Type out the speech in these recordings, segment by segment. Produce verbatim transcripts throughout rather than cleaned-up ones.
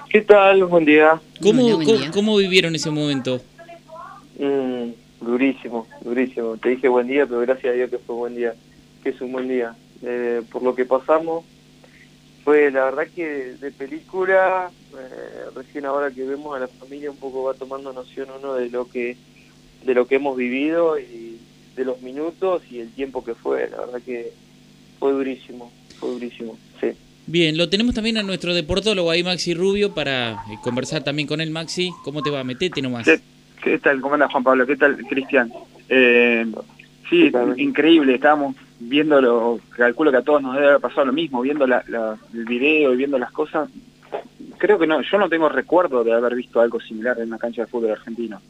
¿Qué tal? Buen día. ¿Cómo, Hola, buen cómo, día. cómo vivieron ese momento? Mm, durísimo, durísimo. Te dije buen día, pero gracias a Dios que fue buen día, que es un buen día. Eh, por lo que pasamos, fue la verdad que de película, eh, recién ahora que vemos a la familia un poco va tomando noción uno de lo que de lo que hemos vivido y de los minutos y el tiempo que fue. La verdad que fue durísimo, fue durísimo, sí. Bien, lo tenemos también a nuestro deportólogo ahí, Maxi Rubio, para eh, conversar también con él. Maxi, ¿cómo te va? Metete nomás. ¿Qué, qué tal? ¿Cómo anda Juan Pablo? ¿Qué tal, Cristian? Eh, sí, increíble, estábamos viéndolo, calculo que a todos nos debe haber pasado lo mismo, viendo la, la, el video y viendo las cosas. Creo que no, yo no tengo recuerdo de haber visto algo similar en una cancha de fútbol argentino.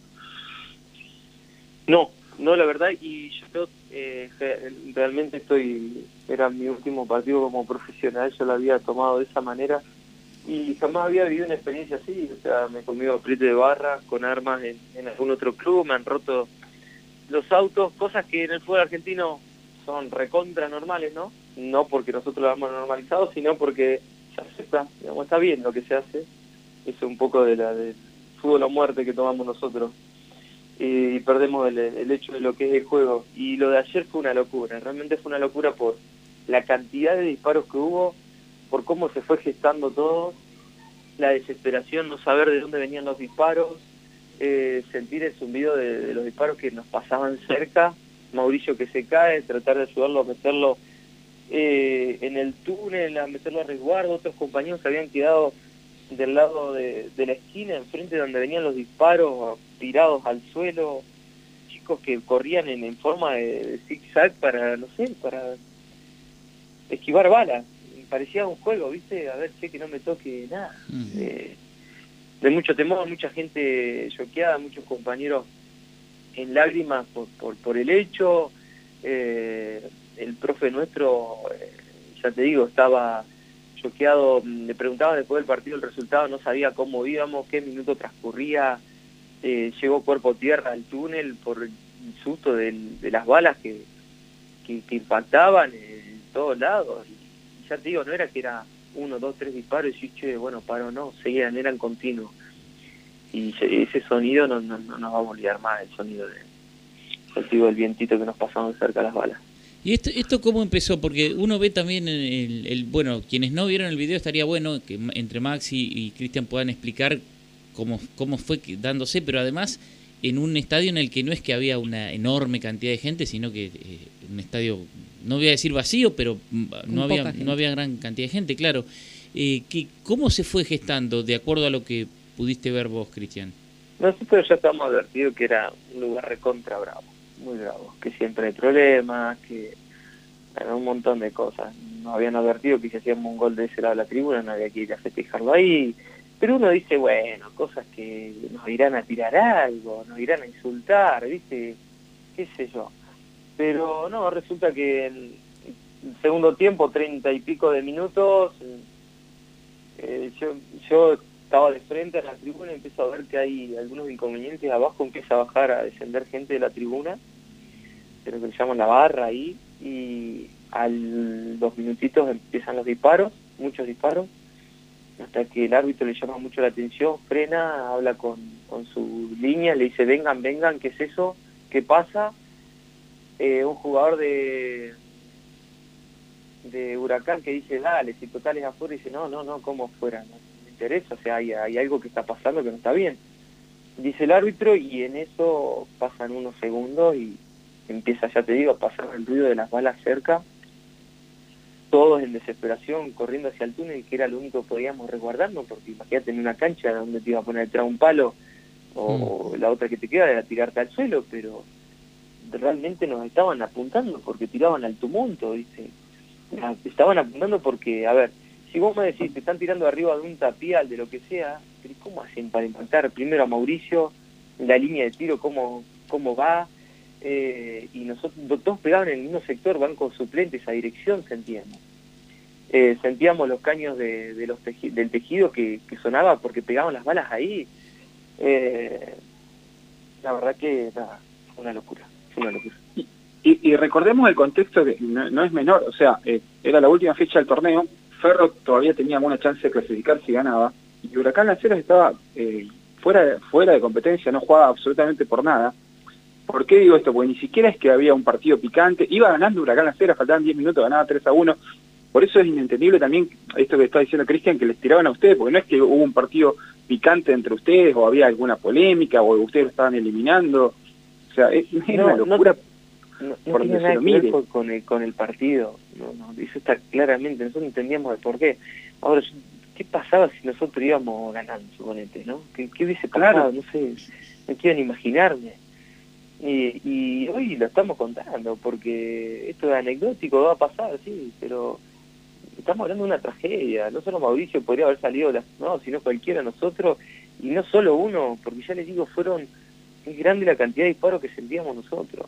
No, no, la verdad, y yo eh, realmente estoy, era mi último partido como profesional, yo lo había tomado de esa manera y jamás había vivido una experiencia así. O sea, me comí apriete de barra con armas en, en algún otro club, me han roto los autos, cosas que en el fútbol argentino son recontra normales, ¿no? No porque nosotros lo hemos normalizado, sino porque se acepta, digamos, está bien lo que se hace. Es un poco de la del fútbol o muerte que tomamos nosotros. Y perdemos el, el hecho de lo que es el juego. Y lo de ayer fue una locura, realmente fue una locura por la cantidad de disparos que hubo, por cómo se fue gestando todo, la desesperación, no saber de dónde venían los disparos, eh, sentir el zumbido de, de los disparos que nos pasaban cerca, Mauricio que se cae, tratar de ayudarlo a meterlo eh, en el túnel, a meterlo a resguardo, otros compañeros que habían quedado del lado de, de la esquina, enfrente de donde venían los disparos, tirados al suelo, chicos que corrían en, en forma de, de zigzag para, no sé, para esquivar balas. Parecía un juego, ¿viste? A ver, che, que no me toque nada. Uh-huh. Eh, de mucho temor, mucha gente choqueada, muchos compañeros en lágrimas por, por, por el hecho. Eh, el profe nuestro, eh, ya te digo, estaba choqueado, le preguntaba después del partido el resultado, no sabía cómo íbamos, qué minuto transcurría, eh, llegó cuerpo tierra al túnel por el susto del, de las balas que, que, que impactaban en todos lados. Y ya te digo, no era que era uno, dos, tres disparos y che, bueno, paro, no, seguían, eran continuos. Y ese sonido no, no, no nos vamos a olvidar más, el sonido de, el, digo, el vientito que nos pasaban cerca las balas. ¿Y esto, esto cómo empezó? Porque uno ve también, el, el bueno, quienes no vieron el video estaría bueno que entre Maxi y Cristian puedan explicar cómo, cómo fue dándose, pero además en un estadio en el que no es que había una enorme cantidad de gente, sino que eh, un estadio, no voy a decir vacío, pero no había, no había gran cantidad de gente, claro. Eh, que, ¿Cómo se fue gestando, de acuerdo a lo que pudiste ver vos, Cristian? Nosotros ya estamos advertidos que era un lugar recontra bravo. Muy bravo, que siempre hay problemas, que bueno, un montón de cosas. Nos habían advertido que si hacíamos un gol de ese lado de la tribuna no había que ir a festejarlo ahí, pero uno dice, bueno, cosas que nos irán a tirar algo, nos irán a insultar, ¿viste? Qué sé yo. Pero no, resulta que en el segundo tiempo, treinta y pico de minutos, eh, yo, yo estaba de frente a la tribuna y empiezo a ver que hay algunos inconvenientes abajo, empieza a bajar, a descender gente de la tribuna, de lo que le llaman la barra ahí, y a los minutitos empiezan los disparos, muchos disparos, hasta que el árbitro le llama mucho la atención, frena, habla con, con su línea, le dice, vengan, vengan, ¿qué es eso? ¿Qué pasa? Eh, un jugador de de Huracán que dice, dale, si total es afuera, dice, no, no, no, ¿cómo fuera? No me interesa, o sea, hay, hay algo que está pasando que no está bien. Dice el árbitro y en eso pasan unos segundos y empieza, ya te digo, a pasar el ruido de las balas cerca, todos en desesperación, corriendo hacia el túnel, que era lo único que podíamos resguardarnos, porque imagínate en una cancha donde te iba a poner detrás un palo, o mm. la otra que te queda era tirarte al suelo, pero realmente nos estaban apuntando porque tiraban al tumulto, ¿viste? Estaban apuntando porque, a ver, si vos me decís, te están tirando arriba de un tapial, de lo que sea, pero ¿cómo hacen para impactar primero a Mauricio, la línea de tiro, cómo, cómo va? Eh, y nosotros todos pegaban en el mismo sector, van con suplentes a dirección, sentíamos. Eh, sentíamos los caños de, de los teji del tejido que, que sonaba porque pegaban las balas ahí. Eh, la verdad que, nada, fue una locura, fue una locura. Y, y recordemos el contexto que no, no es menor, o sea, eh, era la última fecha del torneo, Ferro todavía tenía alguna chance de clasificar si ganaba, y Huracán Las Heras estaba eh, fuera, de, fuera de competencia, no jugaba absolutamente por nada. ¿Por qué digo esto? Porque ni siquiera es que había un partido picante, iba ganando Huracán Las Heras, faltaban diez minutos, ganaba tres a uno. Por eso es inentendible también esto que está diciendo Cristian, que les tiraban a ustedes, porque no es que hubo un partido picante entre ustedes, o había alguna polémica, o ustedes lo estaban eliminando. O sea, es, es no, una locura. No, no, no por tiene donde nada se lo que ver mire. con, con, el, con el partido. No, no, eso está claramente, nosotros entendíamos el porqué. Ahora, ¿qué pasaba si nosotros íbamos ganando, suponete, no? ¿Qué, qué hubiese pasado? Claro. No sé, no quiero ni imaginarme. Y, y hoy lo estamos contando, porque esto es anecdótico, va a pasar, sí, pero estamos hablando de una tragedia. No solo Mauricio podría haber salido, las, no, sino cualquiera de nosotros, y no solo uno, porque ya les digo, fueron, es grande la cantidad de disparos que sentíamos nosotros.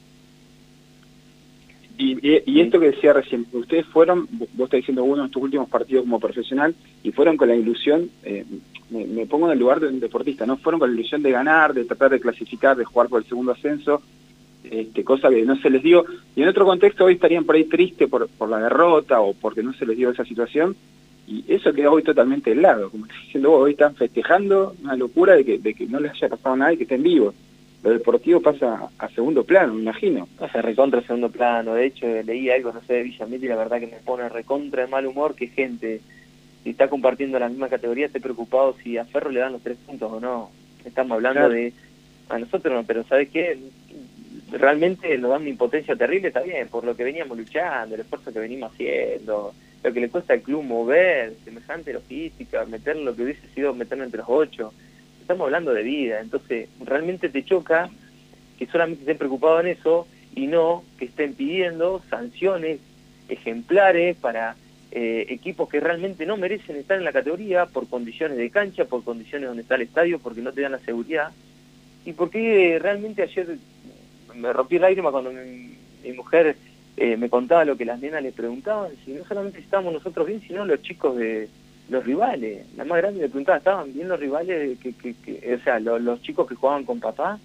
Y, y, y esto que decía recién, ustedes fueron, vos estás diciendo uno de tus últimos partidos como profesional, y fueron con la ilusión, eh, me, me pongo en el lugar de un deportista, ¿no? Fueron con la ilusión de ganar, de tratar de clasificar, de jugar por el segundo ascenso, este, cosa que no se les dio, y en otro contexto hoy estarían por ahí tristes por, por la derrota o porque no se les dio esa situación, y eso queda hoy totalmente de lado, como estás diciendo vos, hoy están festejando una locura de que, de que no les haya pasado nada y que estén vivos. Lo deportivo pasa a segundo plano, me imagino. Pasa recontra segundo plano. De hecho, leí algo, no sé, de Villamil, y la verdad que me pone recontra de mal humor que gente, si está compartiendo la misma categoría, esté preocupado si a Ferro le dan los tres puntos o no. Estamos hablando claro. de... A nosotros no, pero ¿sabes qué? Realmente nos dan una impotencia terrible, está bien, por lo que veníamos luchando, el esfuerzo que venimos haciendo, lo que le cuesta al club mover, semejante logística, meter lo que hubiese sido meterlo entre los ocho. Estamos hablando de vida, entonces realmente te choca que solamente estén preocupados en eso y no que estén pidiendo sanciones ejemplares para eh, equipos que realmente no merecen estar en la categoría por condiciones de cancha, por condiciones donde está el estadio, porque no te dan la seguridad. Y porque realmente ayer me rompí el lágrima cuando mi, mi mujer eh, me contaba lo que las nenas le preguntaban, si no solamente estábamos nosotros bien, sino los chicos de los rivales. La más grande le preguntaba, ¿estaban bien los rivales? que, que, que O sea, los, los chicos que jugaban con papá.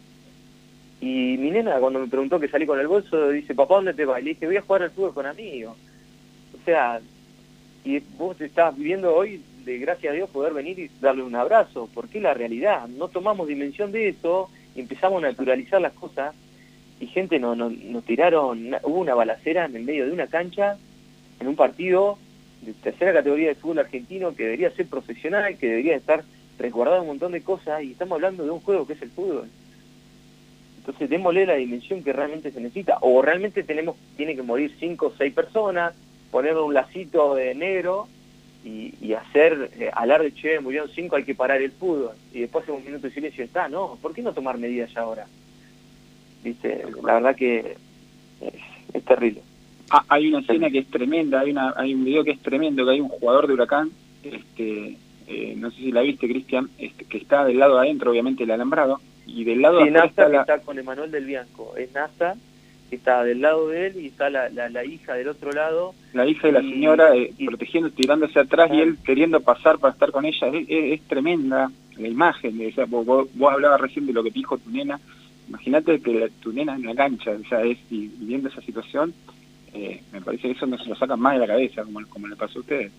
Y mi nena, cuando me preguntó que salí con el bolso, dice, papá, ¿dónde te vas? Y le dije, voy a jugar al fútbol con amigos. O sea, y vos estás viviendo hoy, de gracias a Dios, poder venir y darle un abrazo, porque es la realidad. No tomamos dimensión de eso, y empezamos a naturalizar las cosas, y gente nos no, nos tiraron, hubo una balacera en el medio de una cancha, en un partido de tercera categoría de fútbol argentino, que debería ser profesional, que debería estar resguardado un montón de cosas, y estamos hablando de un juego que es el fútbol. Entonces démosle la dimensión que realmente se necesita, o realmente tenemos tiene que morir cinco o seis personas, ponerle un lacito de negro y, y hacer eh, alarde, che, murieron cinco, hay que parar el fútbol, y después hace un minuto de silencio, está, no, ¿por qué no tomar medidas ya ahora? ¿Viste? La verdad que es, es terrible. Ah, hay una escena que es tremenda, hay una hay un video que es tremendo, que hay un jugador de Huracán, este eh, no sé si la viste, Cristian, este, que está del lado adentro, obviamente, el alambrado, y del lado sí, de afuera Nasa, está la... está con Emanuel del Bianco, es Nasa, que está del lado de él, y está la, la, la hija del otro lado. La hija de la y, señora eh, y, protegiendo, tirándose atrás, ah, y él queriendo pasar para estar con ella. Es, es, es tremenda la imagen. O sea, vos, vos, vos hablabas recién de lo que te dijo tu nena. Imagínate que la, tu nena en la cancha, o sea, es, y, y viendo esa situación, eh, me parece que eso no se lo sacan más de la cabeza, como, como le pasó a ustedes.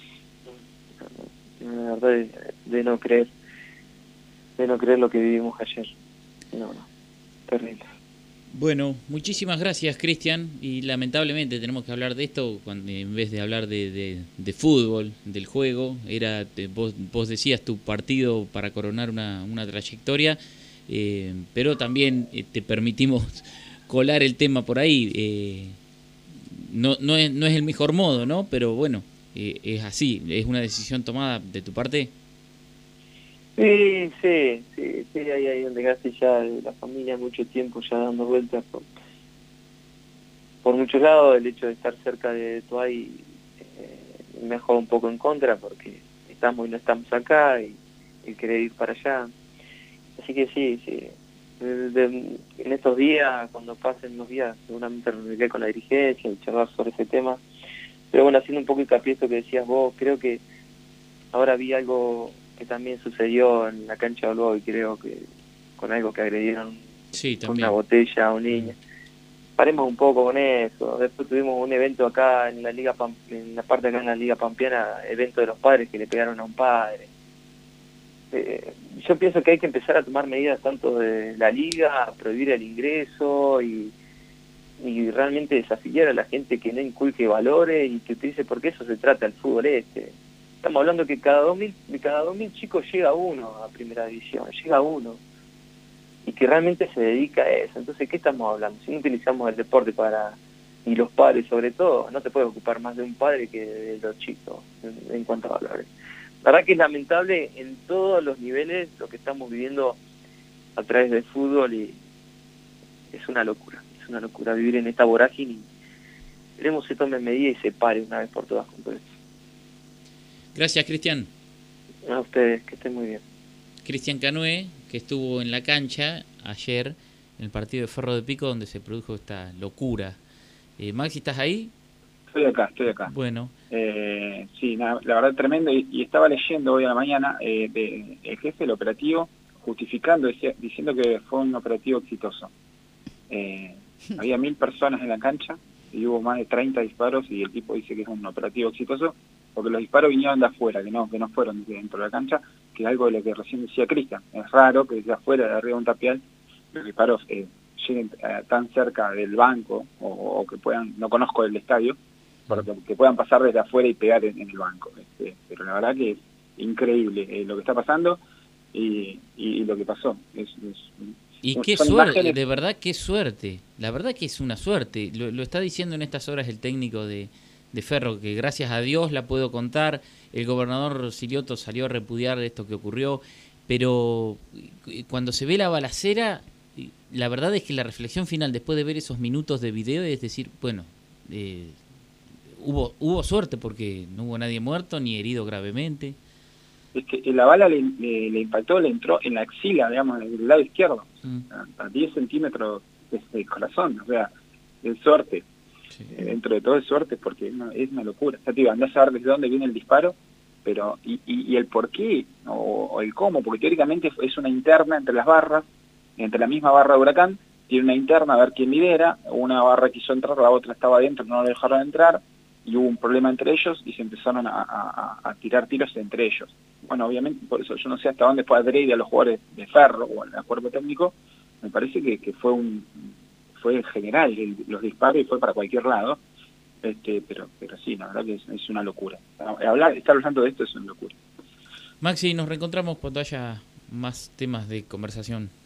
La verdad, de, de no creer, de no creer lo que vivimos ayer. No, no, terrible. Bueno, muchísimas gracias, Cristian, y lamentablemente tenemos que hablar de esto cuando en vez de hablar de, de, de fútbol, del juego. Era te, vos, vos decías tu partido para coronar una, una trayectoria, eh, pero también eh, te permitimos colar el tema por ahí. Eh, no, no, es, no es el mejor modo, ¿no? Pero bueno, eh, es así, es una decisión tomada de tu parte. Sí, sí, sí, sí, ahí, ahí donde casi ya la familia mucho tiempo ya dando vueltas por, por muchos lados. El hecho de estar cerca de Tuay eh, me juega un poco en contra porque estamos y no estamos acá, y, y querer ir para allá. Así que sí, sí. De, de, en estos días, cuando pasen los días, seguramente reuniré con la dirigencia y charlar sobre ese tema. Pero bueno, haciendo un poco hincapié esto que decías vos, creo que ahora vi algo que también sucedió en la cancha de Olvo, y creo que con algo que agredieron sí, con una botella a un niño. Mm. Paremos un poco con eso. Después tuvimos un evento acá en la liga Pam, en la parte acá en la liga pampeana, evento de los padres que le pegaron a un padre. eh, yo pienso que hay que empezar a tomar medidas tanto de la liga, a prohibir el ingreso y, y realmente desafiar a la gente que no inculque valores y que utilice, porque eso se trata el fútbol este. Estamos hablando que cada dos mil, de cada dos mil chicos llega uno a primera división, llega uno, y que realmente se dedica a eso. Entonces, ¿qué estamos hablando? Si no utilizamos el deporte para, y los padres sobre todo, no te puedes ocupar más de un padre que de los chicos en, en cuanto a valores. La verdad que es lamentable en todos los niveles lo que estamos viviendo a través del fútbol, y es una locura, es una locura vivir en esta vorágine, y queremos que se tome medidas y se pare una vez por todas con todo esto. Gracias, Cristian. A ustedes, que estén muy bien. Cristian Canoe, que estuvo en la cancha ayer en el partido de Ferro de Pico, donde se produjo esta locura. Eh, Maxi, ¿estás ahí? Estoy acá, estoy acá. Bueno. Eh, sí, nada, la verdad tremendo, y, y estaba leyendo hoy a la mañana eh, de, el jefe del operativo justificando, decía, diciendo que fue un operativo exitoso. Eh, había mil personas en la cancha y hubo más de treinta disparos, y el tipo dice que es un operativo exitoso porque los disparos vinieron de afuera, que no que no fueron de dentro de la cancha, que es algo de lo que recién decía Cristian. Es raro que desde afuera, de arriba de un tapial, los disparos eh, lleguen eh, tan cerca del banco, o, o que puedan, no conozco el estadio, pero que, que puedan pasar desde afuera y pegar en, en el banco. Este, pero la verdad que es increíble eh, lo que está pasando y, y, y lo que pasó. Es, es, y qué suerte, imágenes... de verdad, qué suerte. La verdad que es una suerte. Lo, lo está diciendo en estas horas el técnico de, de Ferro, que gracias a Dios la puedo contar. El gobernador Silioto salió a repudiar esto que ocurrió, pero cuando se ve la balacera, la verdad es que la reflexión final después de ver esos minutos de video es decir, bueno, eh, hubo hubo suerte porque no hubo nadie muerto ni herido gravemente. Es que la bala le, le, le impactó, le entró en la axila, digamos, en el lado izquierdo, mm. a, a diez centímetros del corazón, o sea, es suerte. Sí. Eh, dentro de todo es suerte, porque es una, es una locura. O sea, te digo, andás a ver desde dónde viene el disparo, pero y, y, y el por qué, o, o el cómo, porque teóricamente es una interna entre las barras, entre la misma barra de Huracán, tiene una interna a ver quién lidera, una barra quiso entrar, la otra estaba adentro, no la dejaron entrar, y hubo un problema entre ellos y se empezaron a, a, a tirar tiros entre ellos. Bueno, obviamente, por eso yo no sé hasta dónde fue adrede a los jugadores de Ferro o al cuerpo técnico, me parece que, que fue un fue general el, los disparos y fue para cualquier lado, este pero pero sí, la verdad que es, es una locura. Hablar, estar hablando de esto es una locura. Maxi, nos reencontramos cuando haya más temas de conversación.